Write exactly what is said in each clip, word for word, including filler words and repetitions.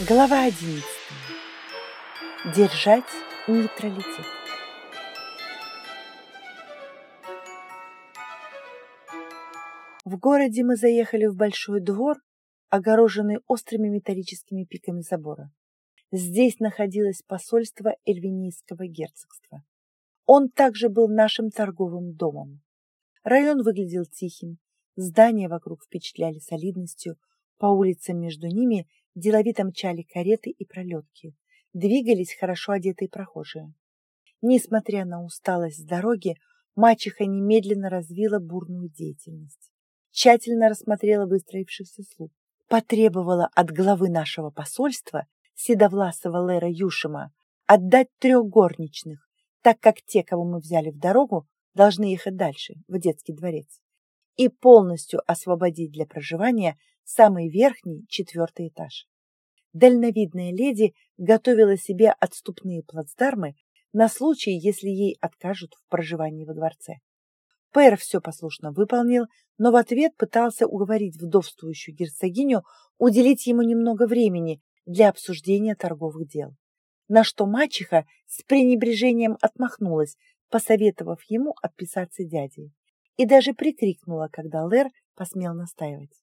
Глава одиннадцатая. Держать нейтралитет. В городе мы заехали в большой двор, огороженный острыми металлическими пиками забора. Здесь находилось посольство Эльвинийского герцогства. Он также был нашим торговым домом. Район выглядел тихим, здания вокруг впечатляли солидностью, по улицам между ними деловито мчали кареты и пролетки, двигались хорошо одетые прохожие. Несмотря на усталость с дороги, мачеха немедленно развила бурную деятельность. Тщательно рассмотрела выстроившихся слуг, потребовала от главы нашего посольства, седовласого Лэра Юшима, отдать трех горничных, так как те, кого мы взяли в дорогу, должны ехать дальше, в детский дворец, и полностью освободить для проживания самый верхний, четвертый этаж. Дальновидная леди готовила себе отступные плацдармы на случай, если ей откажут в проживании во дворце. Пэр все послушно выполнил, но в ответ пытался уговорить вдовствующую герцогиню уделить ему немного времени для обсуждения торговых дел, на что мачеха с пренебрежением отмахнулась, посоветовав ему отписаться дядей, и даже прикрикнула, когда Лэр посмел настаивать.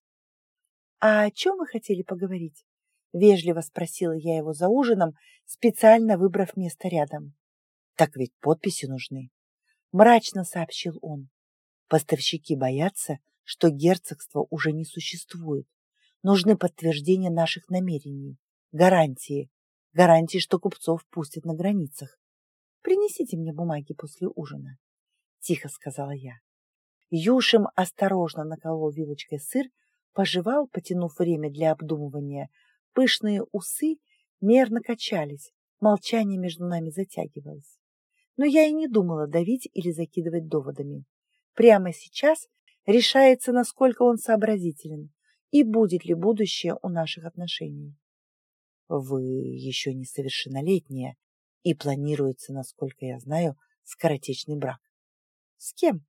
«А о чем вы хотели поговорить?» — вежливо спросила я его за ужином, специально выбрав место рядом. «Так ведь подписи нужны», — мрачно сообщил он. «Поставщики боятся, что герцогство уже не существует. Нужны подтверждения наших намерений, гарантии, гарантии, что купцов пустят на границах. Принесите мне бумаги после ужина», — тихо сказала я. Юшим осторожно наколол вилочкой сыр, пожевал, потянув время для обдумывания. Пышные усы мерно качались, молчание между нами затягивалось. Но я и не думала давить или закидывать доводами. Прямо сейчас решается, насколько он сообразителен и будет ли будущее у наших отношений. Вы еще несовершеннолетняя, и планируется, насколько я знаю, скоротечный брак. С кем?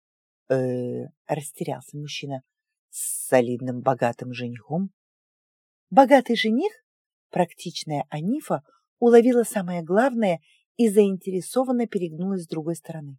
Э, растерялся мужчина. С солидным богатым женихом. Богатый жених? Практичная Анифа уловила самое главное и заинтересованно перегнулась с другой стороны.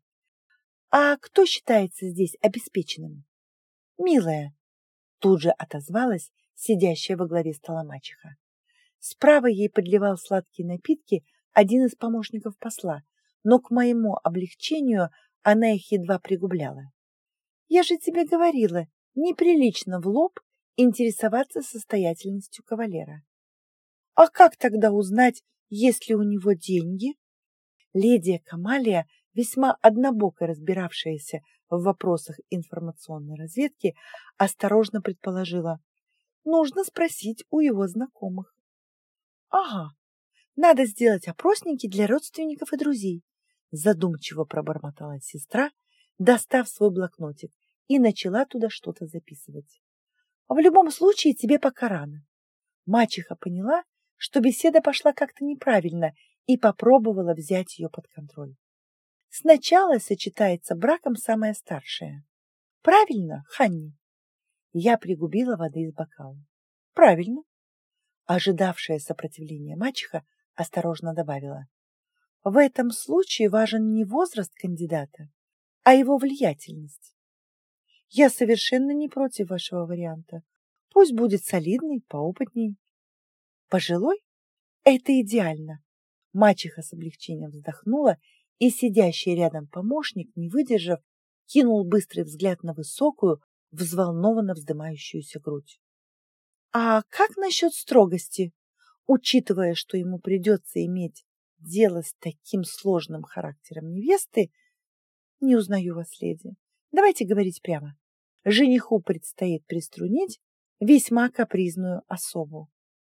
А кто считается здесь обеспеченным? Милая, тут же отозвалась сидящая во главе стола мачеха. Справа ей подливал сладкие напитки один из помощников посла, но к моему облегчению она их едва пригубляла. Я же тебе говорила, неприлично в лоб интересоваться состоятельностью кавалера. А как тогда узнать, есть ли у него деньги? Леди Камалия, весьма однобоко разбиравшаяся в вопросах информационной разведки, осторожно предположила: нужно спросить у его знакомых. Ага, надо сделать опросники для родственников и друзей, задумчиво пробормотала сестра, достав свой блокнотик, и начала туда что-то записывать. В любом случае тебе пока рано. Мачеха поняла, что беседа пошла как-то неправильно, и попробовала взять ее под контроль. Сначала сочетается браком самая старшая. Правильно, Ханни? Я пригубила воды из бокала. Правильно. Ожидавшая сопротивления мачеха осторожно добавила: в этом случае важен не возраст кандидата, а его влиятельность. Я совершенно не против вашего варианта. Пусть будет солидный, поопытней. Пожилой? Это идеально. Мачеха с облегчением вздохнула, и сидящий рядом помощник, не выдержав, кинул быстрый взгляд на высокую, взволнованно вздымающуюся грудь. А как насчет строгости? Учитывая, что ему придется иметь дело с таким сложным характером невесты, не узнаю вас, леди. Давайте говорить прямо. Жениху предстоит приструнить весьма капризную особу.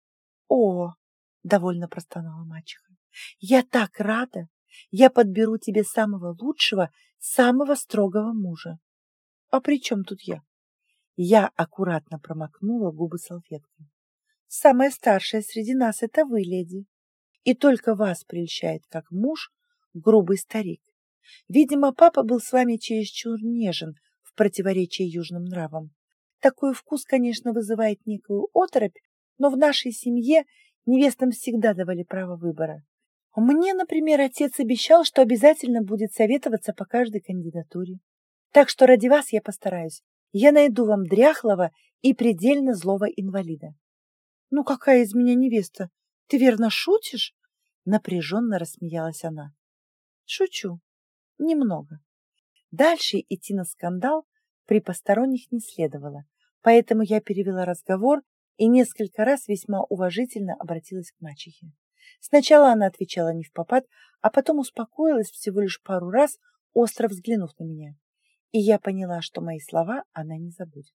О, довольно простонала мачеха. Я так рада. Я подберу тебе самого лучшего, самого строгого мужа. А при чем тут я? Я аккуратно промокнула губы салфеткой. Самая старшая среди нас — это вы, леди. И только вас прельщает как муж грубый старик. Видимо, папа был с вами чересчур нежен в противоречии южным нравам. Такой вкус, конечно, вызывает некую оторопь, но в нашей семье Невестам всегда давали право выбора. Мне, например, отец обещал, что обязательно будет советоваться по каждой кандидатуре. Так что ради вас я постараюсь. Я найду вам дряхлого и предельно злого инвалида. Ну какая из меня невеста? Ты верно шутишь? Напряженно рассмеялась она. Шучу. Немного. Дальше идти на скандал при посторонних не следовало, поэтому я перевела разговор и несколько раз весьма уважительно обратилась к мачехе. Сначала она отвечала не впопад, а потом успокоилась всего лишь пару раз, остро взглянув на меня. И я поняла, что мои слова она не забудет.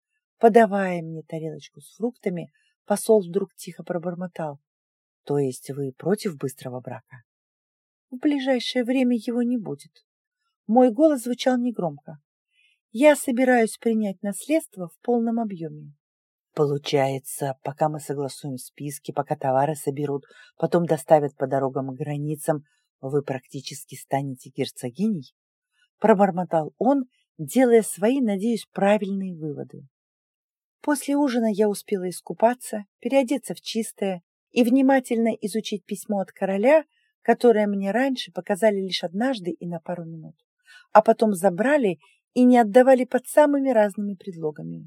Подавая мне тарелочку с фруктами, посол вдруг тихо пробормотал. То есть вы против быстрого брака? В ближайшее время его не будет. Мой голос звучал негромко. Я собираюсь принять наследство в полном объеме. Получается, пока мы согласуем списки, пока товары соберут, потом доставят по дорогам и границам, вы практически станете герцогиней? Пробормотал он, делая свои, надеюсь, правильные выводы. После ужина я успела искупаться, переодеться в чистое и внимательно изучить письмо от короля, которое мне раньше показали лишь однажды и на пару минут, а потом забрали и не отдавали под самыми разными предлогами.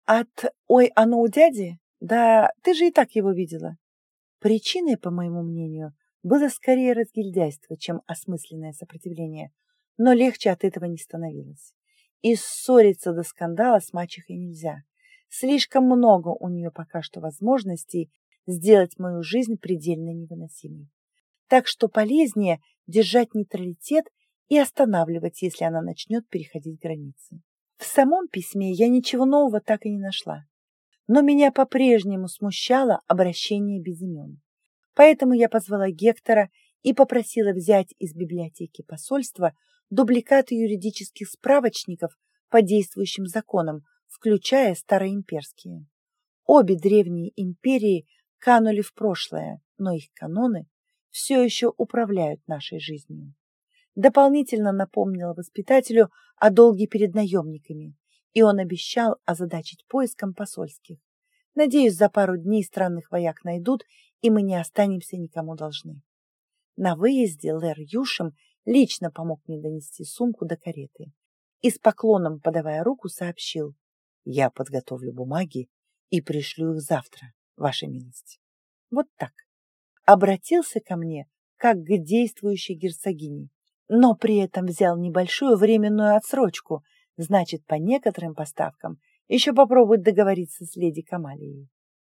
От «Ой, оно у дяди? Да ты же и так его видела». Причиной, по моему мнению, было скорее разгильдяйство, чем осмысленное сопротивление, но легче от этого не становилось. И ссориться до скандала с мачехой нельзя. Слишком много у нее пока что возможностей сделать мою жизнь предельно невыносимой. Так что полезнее держать нейтралитет и останавливать, если она начнет переходить границы. В самом письме я ничего нового так и не нашла, но меня по-прежнему смущало обращение без имен. Поэтому я позвала Гектора и попросила взять из библиотеки посольства дубликаты юридических справочников по действующим законам, включая староимперские. Обе древние империи канули в прошлое, но их каноны все еще управляют нашей жизнью. Дополнительно напомнила воспитателю о долге перед наемниками, и он обещал озадачить поиском посольских. Надеюсь, за пару дней странных вояк найдут, и мы не останемся никому должны. На выезде Лэр Юшем лично помог мне донести сумку до кареты и с поклоном, подавая руку, сообщил: «Я подготовлю бумаги и пришлю их завтра, ваша милость». Вот так. Обратился ко мне, как к действующей герцогине, но при этом взял небольшую временную отсрочку, значит, по некоторым поставкам еще попробует договориться с леди Камалией.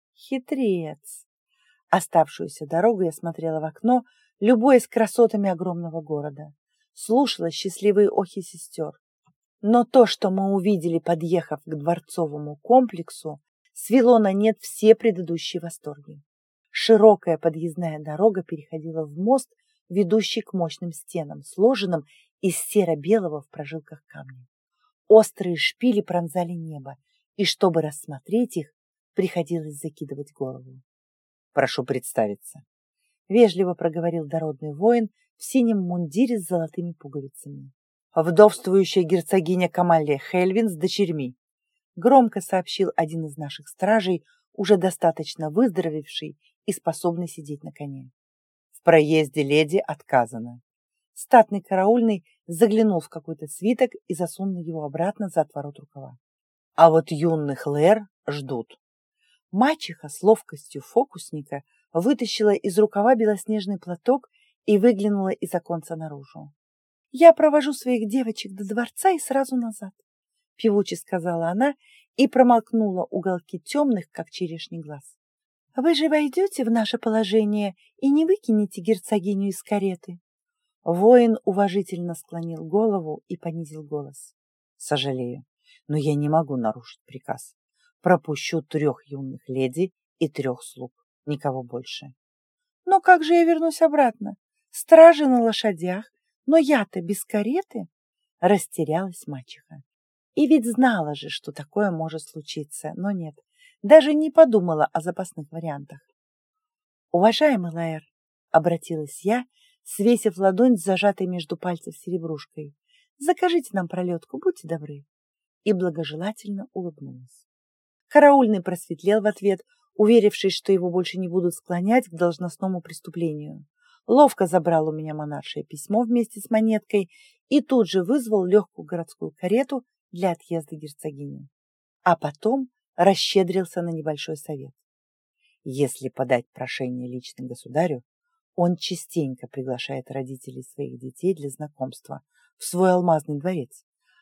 Хитрец. Оставшуюся дорогу я смотрела в окно, любуясь красотами огромного города, слушала счастливые охи сестер. Но то, что мы увидели, подъехав к дворцовому комплексу, свело на нет все предыдущие восторги. Широкая подъездная дорога переходила в мост, ведущий к мощным стенам, сложенным из серо-белого в прожилках камня. Острые шпили пронзали небо, и чтобы рассмотреть их, приходилось закидывать голову. «Прошу представиться», — вежливо проговорил дородный воин в синем мундире с золотыми пуговицами. «Вдовствующая герцогиня Камалия Хельвин с дочерьми», — громко сообщил один из наших стражей, уже достаточно выздоровевший и способный сидеть на коне. «В проезде леди отказано». Статный караульный заглянул в какой-то свиток и засунул его обратно за отворот рукава. «А вот юных Лэр ждут». Мачеха с ловкостью фокусника вытащила из рукава белоснежный платок и выглянула из оконца наружу. «Я провожу своих девочек до дворца и сразу назад», — певуче сказала она и промолкнула уголки темных, как черешний глаз. «Вы же войдете в наше положение и не выкинете герцогиню из кареты?» Воин уважительно склонил голову и понизил голос. «Сожалею, но я не могу нарушить приказ. Пропущу трех юных леди и трех слуг, никого больше». «Но как же я вернусь обратно? Стражи на лошадях, но я-то без кареты?» Растерялась мачеха. И ведь знала же, что такое может случиться, но нет, даже не подумала о запасных вариантах. «Уважаемый Лаэр», — обратилась я, свесив ладонь с зажатой между пальцев серебрушкой, «закажите нам пролетку, будьте добры», и благожелательно улыбнулась. Караульный просветлел в ответ, уверившись, что его больше не будут склонять к должностному преступлению. Ловко забрал у меня монаршее письмо вместе с монеткой и тут же вызвал легкую городскую карету для отъезда герцогини. А потом расщедрился на небольшой совет. Если подать прошение лично государю, он частенько приглашает родителей своих детей для знакомства в свой алмазный дворец,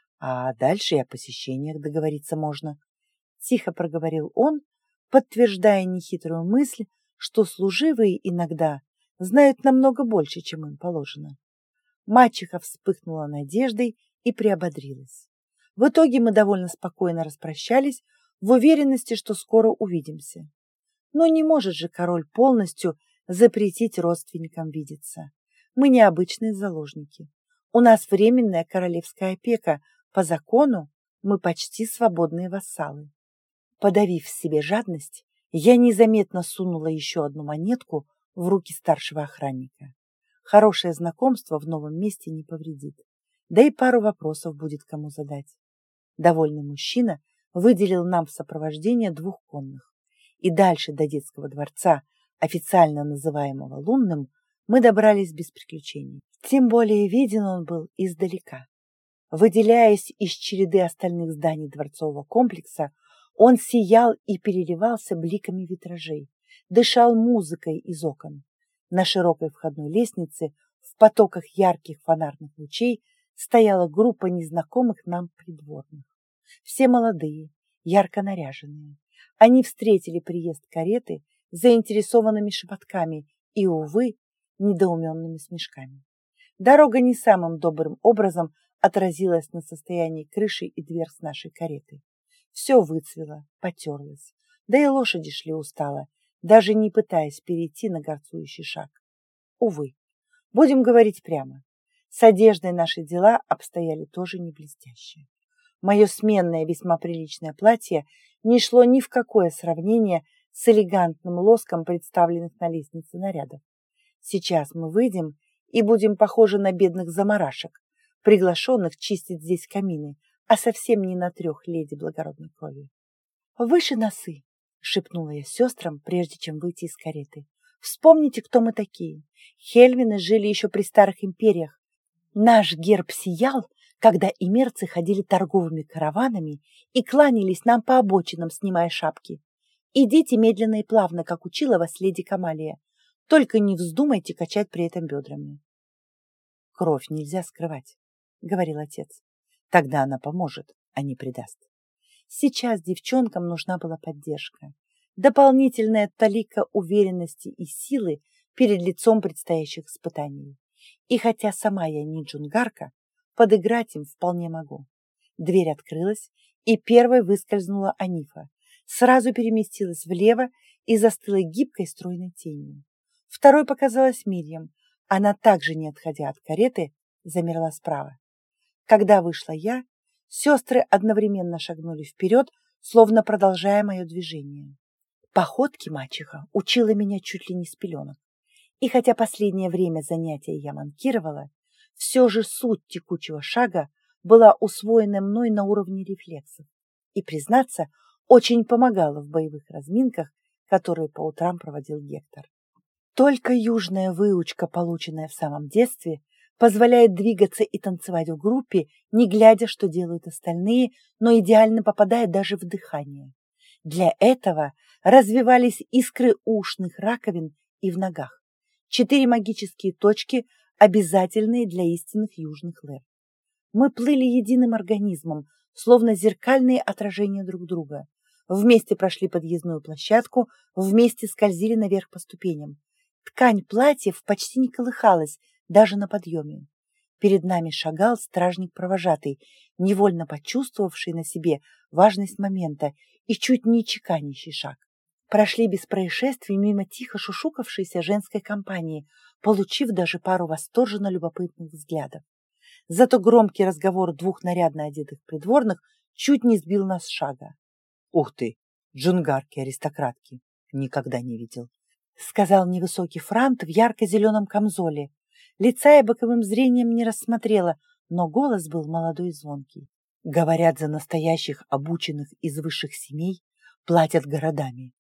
а дальше и о посещениях договориться можно. Тихо проговорил он, подтверждая нехитрую мысль, что служивые иногда знают намного больше, чем им положено. Мачеха вспыхнула надеждой и приободрилась. В итоге мы довольно спокойно распрощались в уверенности, что скоро увидимся. Но не может же король полностью запретить родственникам видеться. Мы не обычные заложники. У нас временная королевская опека. По закону мы почти свободные вассалы. Подавив в себе жадность, я незаметно сунула еще одну монетку в руки старшего охранника. Хорошее знакомство в новом месте не повредит. Да и пару вопросов будет кому задать. Довольный мужчина выделил нам в сопровождение двух конных. И дальше до детского дворца, официально называемого Лунным, мы добрались без приключений. Тем более виден он был издалека. Выделяясь из череды остальных зданий дворцового комплекса, он сиял и переливался бликами витражей, дышал музыкой из окон. На широкой входной лестнице в потоках ярких фонарных лучей стояла группа незнакомых нам придворных. Все молодые, ярко наряженные. Они встретили приезд кареты заинтересованными шепотками и, увы, недоуменными смешками. Дорога не самым добрым образом отразилась на состоянии крыши и дверц нашей кареты. Все выцвело, потерлось, да и лошади шли устало, даже не пытаясь перейти на горцующий шаг. Увы, будем говорить прямо, с одеждой наши дела обстояли тоже не блестяще. Мое сменное, весьма приличное платье не шло ни в какое сравнение с элегантным лоском представленных на лестнице нарядов. Сейчас мы выйдем и будем похожи на бедных заморашек, приглашенных чистить здесь камины, а совсем не на трех леди благородной крови. «Выше носы!» — шепнула я сестрам, прежде чем выйти из кареты. «Вспомните, кто мы такие. Хельвины жили еще при старых империях. Наш герб сиял, когда имерцы ходили торговыми караванами и кланялись нам по обочинам, снимая шапки. Идите медленно и плавно, как учила вас леди Камалия. Только не вздумайте качать при этом бедрами». «Кровь нельзя скрывать», — говорил отец. «Тогда она поможет, а не предаст». Сейчас девчонкам нужна была поддержка, дополнительная талика уверенности и силы перед лицом предстоящих испытаний. И хотя сама я не джунгарка, подыграть им вполне могу. Дверь открылась, и первой выскользнула Анифа, сразу переместилась влево и застыла гибкой стройной тенью. Второй показалась Мирьям. Она также, не отходя от кареты, замерла справа. Когда вышла я, сестры одновременно шагнули вперед, словно продолжая мое движение. Походке мачеха учила меня чуть ли не с пеленок. И хотя последнее время занятия я манкировала, все же суть текучего шага была усвоена мной на уровне рефлексов и, признаться, очень помогала в боевых разминках, которые по утрам проводил Гектор. Только южная выучка, полученная в самом детстве, позволяет двигаться и танцевать в группе, не глядя, что делают остальные, но идеально попадая даже в дыхание. Для этого развивались искры ушных раковин и в ногах. Четыре магические точки, обязательные для истинных южных лэр. Мы плыли единым организмом, словно зеркальные отражения друг друга. Вместе прошли подъездную площадку, вместе скользили наверх по ступеням. Ткань платьев почти не колыхалась, даже на подъеме. Перед нами шагал стражник-провожатый, невольно почувствовавший на себе важность момента и чуть не чеканящий шаг. Прошли без происшествий мимо тихо шушукавшейся женской компании, получив даже пару восторженно любопытных взглядов. Зато громкий разговор двух нарядно одетых придворных чуть не сбил нас с шага. «Ух ты, джунгарки-аристократки! Никогда не видел!» — сказал невысокий франт в ярко-зеленом камзоле. Лица я боковым зрением не рассмотрела, но голос был молодой и звонкий. «Говорят, за настоящих, обученных из высших семей платят городами.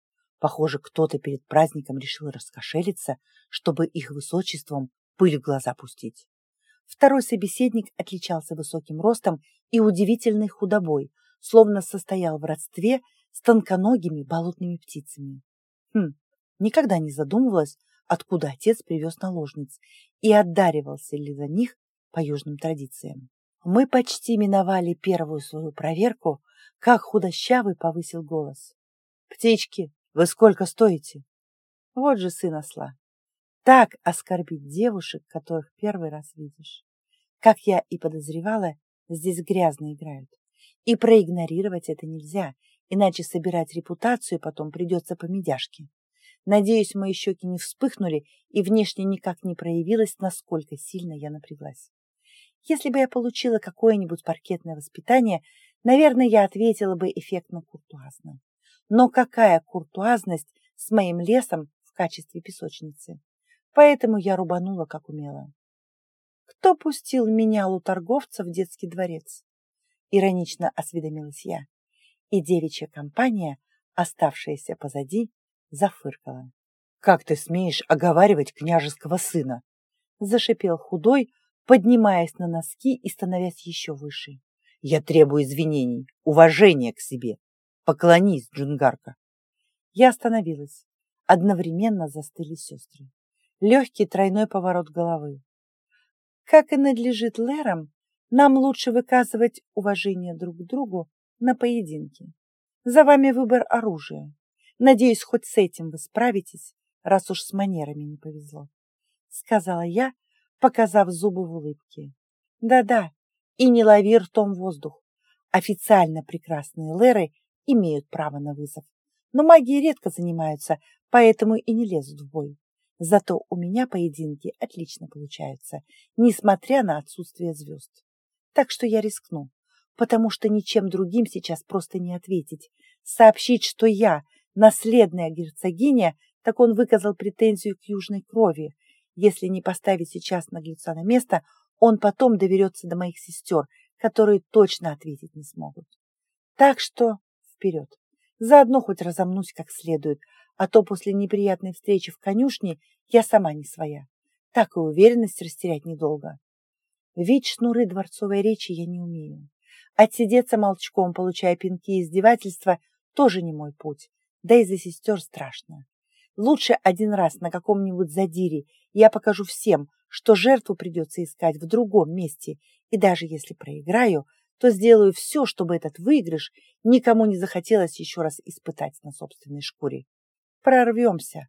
Похоже, кто-то перед праздником решил раскошелиться, чтобы их высочеством пыль в глаза пустить. Второй собеседник отличался высоким ростом и удивительной худобой, словно состоял в родстве с тонконогими болотными птицами. Хм, никогда не задумывалась, откуда отец привез наложниц и отдаривался ли за них по южным традициям. Мы почти миновали первую свою проверку, как худощавый повысил голос. «Птички, вы сколько стоите?» Вот же сын осла. Так оскорбить девушек, которых первый раз видишь. Как я и подозревала, здесь грязно играют. И проигнорировать это нельзя, иначе собирать репутацию потом придется по медяшке. Надеюсь, мои щеки не вспыхнули и внешне никак не проявилось, насколько сильно я напряглась. Если бы я получила какое-нибудь паркетное воспитание, наверное, я ответила бы эффектно-куртуазно. Но какая куртуазность с моим лесом в качестве песочницы? Поэтому я рубанула, как умела. «Кто пустил меня, луторговца, в детский дворец?» Иронично осведомилась я, и девичья компания, оставшаяся позади, зафыркала. «Как ты смеешь оговаривать княжеского сына?» Зашипел худой, поднимаясь на носки и становясь еще выше. «Я требую извинений, уважения к себе. Поклонись, Джунгарка!» Я остановилась. Одновременно застыли сестры. Легкий тройной поворот головы. Как и надлежит лэрам, нам лучше выказывать уважение друг к другу на поединке. За вами выбор оружия. Надеюсь, хоть с этим вы справитесь, раз уж с манерами не повезло. Сказала я, показав зубы в улыбке. Да-да, и не лови ртом воздух. Официально прекрасные лэры имеют право на вызов. Но магией редко занимаются, поэтому и не лезут в бой. Зато у меня поединки отлично получаются, несмотря на отсутствие звезд. Так что я рискну, потому что ничем другим сейчас просто не ответить. Сообщить, что я наследная герцогиня, так он выказал претензию к южной крови. Если не поставить сейчас наглеца на место, он потом доверется до моих сестер, которые точно ответить не смогут. Так что вперед. Заодно хоть разомнусь как следует, а то после неприятной встречи в конюшне я сама не своя. Так и уверенность растерять недолго. Ведь шнуры дворцовой речи я не умею. Отсидеться молчком, получая пинки и издевательства, тоже не мой путь. Да и за сестер страшно. Лучше один раз на каком-нибудь задире я покажу всем, что жертву придется искать в другом месте, и даже если проиграю, то сделаю все, чтобы этот выигрыш никому не захотелось еще раз испытать на собственной шкуре. Прорвемся.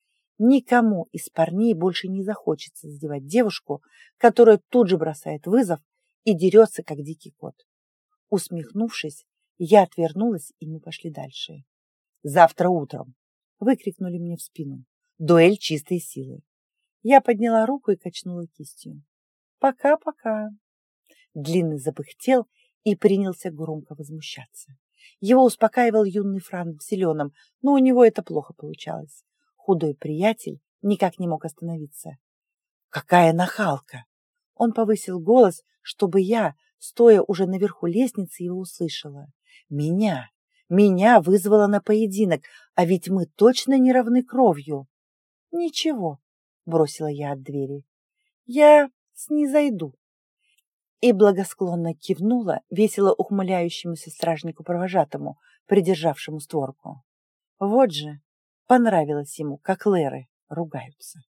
Никому из парней больше не захочется задевать девушку, которая тут же бросает вызов и дерется, как дикий кот. Усмехнувшись, я отвернулась, и мы пошли дальше. «Завтра утром!» — выкрикнули мне в спину. «Дуэль чистой силы!» Я подняла руку и качнула кистью. «Пока-пока!» Длинный запыхтел и принялся громко возмущаться. Его успокаивал юный Франк в зеленом, но у него это плохо получалось. Худой приятель никак не мог остановиться. «Какая нахалка!» Он повысил голос, чтобы я, стоя уже наверху лестницы, его услышала. «Меня! Меня вызвала на поединок, а ведь мы точно не равны кровью!» «Ничего», — бросила я от двери. «Я снизойду». И благосклонно кивнула весело ухмыляющемуся стражнику-провожатому, придержавшему створку. Вот же, понравилось ему, как лэры ругаются.